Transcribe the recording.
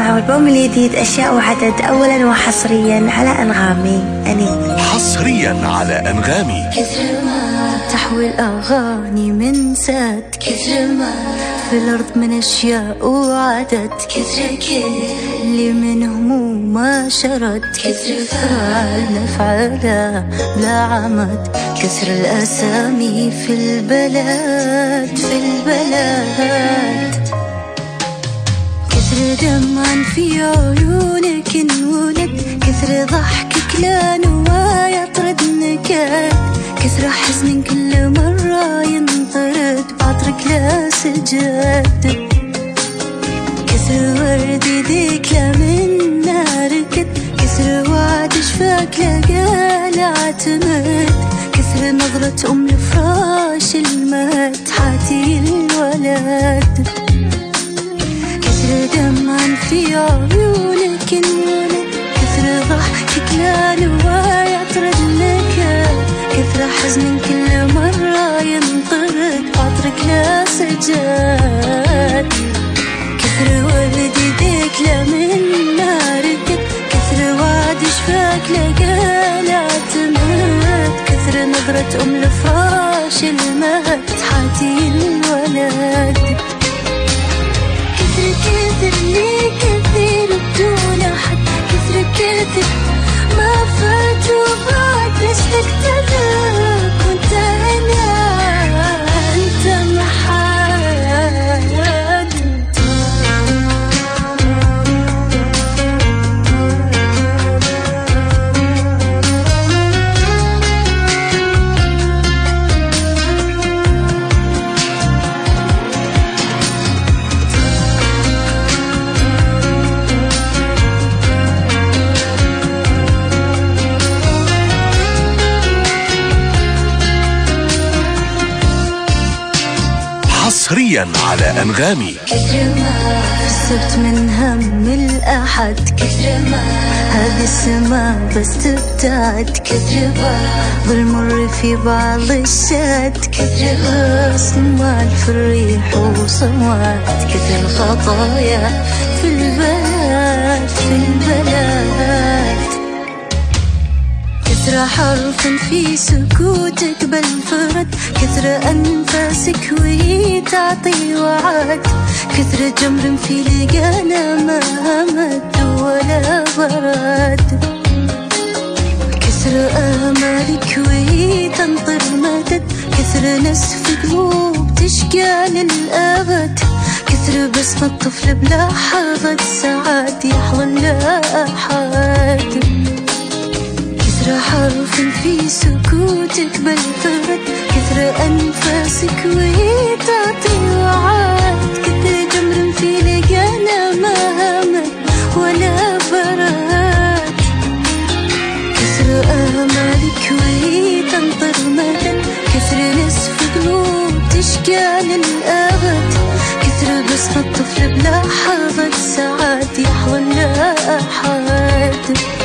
تسمعوا البوم الجديد أشياء وعدد، أولا وحصريا على أنغامي. أني حصريا على أنغامي. كثر ما تحوي الأغاني من سد، كثر ما في الأرض من أشياء وعدد، كثر اللي من هموم ما شرد، كثر فعل نفعله بلا عمد، كثر الأسامي في البلد في البلد، كثر دمع في عيونك انولد، كثر ضحكك لا نوايا يطرد نكد، كثر حزن كل مرة ينطرد بعطرك لا سجد، كثر ورد يديك لا منا ركد، كثر وعد شفاك لا قال اعتمد، كثر نظرة أم لفراش المهد حاتي الولد، كثر دمع في عيونك انولد، كثر ضحكك لا نوايا يطرد نكد، كثر حزن كل مرة ينطرد عطرك لا سجد، كثر ورد يديك لا منا ركد، كثر وعد شفاك لا قال اعتمد، كثر نظرة أم لفراش المهد حاتي الولد، كثر لي كثير بدون أحد، كثر ما فات وبعد ليش اكتبك وانت هنا انت محاد. حصريا على أنغامي. كثر ما صرت من هم الأحد، كثر ما هذه السما بس تبتعد، كثر ما بالمر في بعض الشد، كثر صمال في الريح وصمات، كثر الخطايا في البلد في البلد، كثر حرف في سكوتك بالفرد، كثر أنفاسك وهي تعطي وعد، كثر جمر في لقانا ما مد ولا برد، كثر آمالك وهي تنطر مدد، كثر نسف قلوب تشقى للأبد، كثر بسمة طفل بلحظة سعاد يحظى لا أحد، كثر حرف في سكوتك بالفرد، كثر أنفاسك وهي تعطي وعد، كثر جمر في لقانا ما همد ولا برد، كثر آمالك وهي تنطر مدد، كثر نسف قلوب تشقى للأبد، كثر بسمة طفل بلحظة سعاد يحظى لا أحد.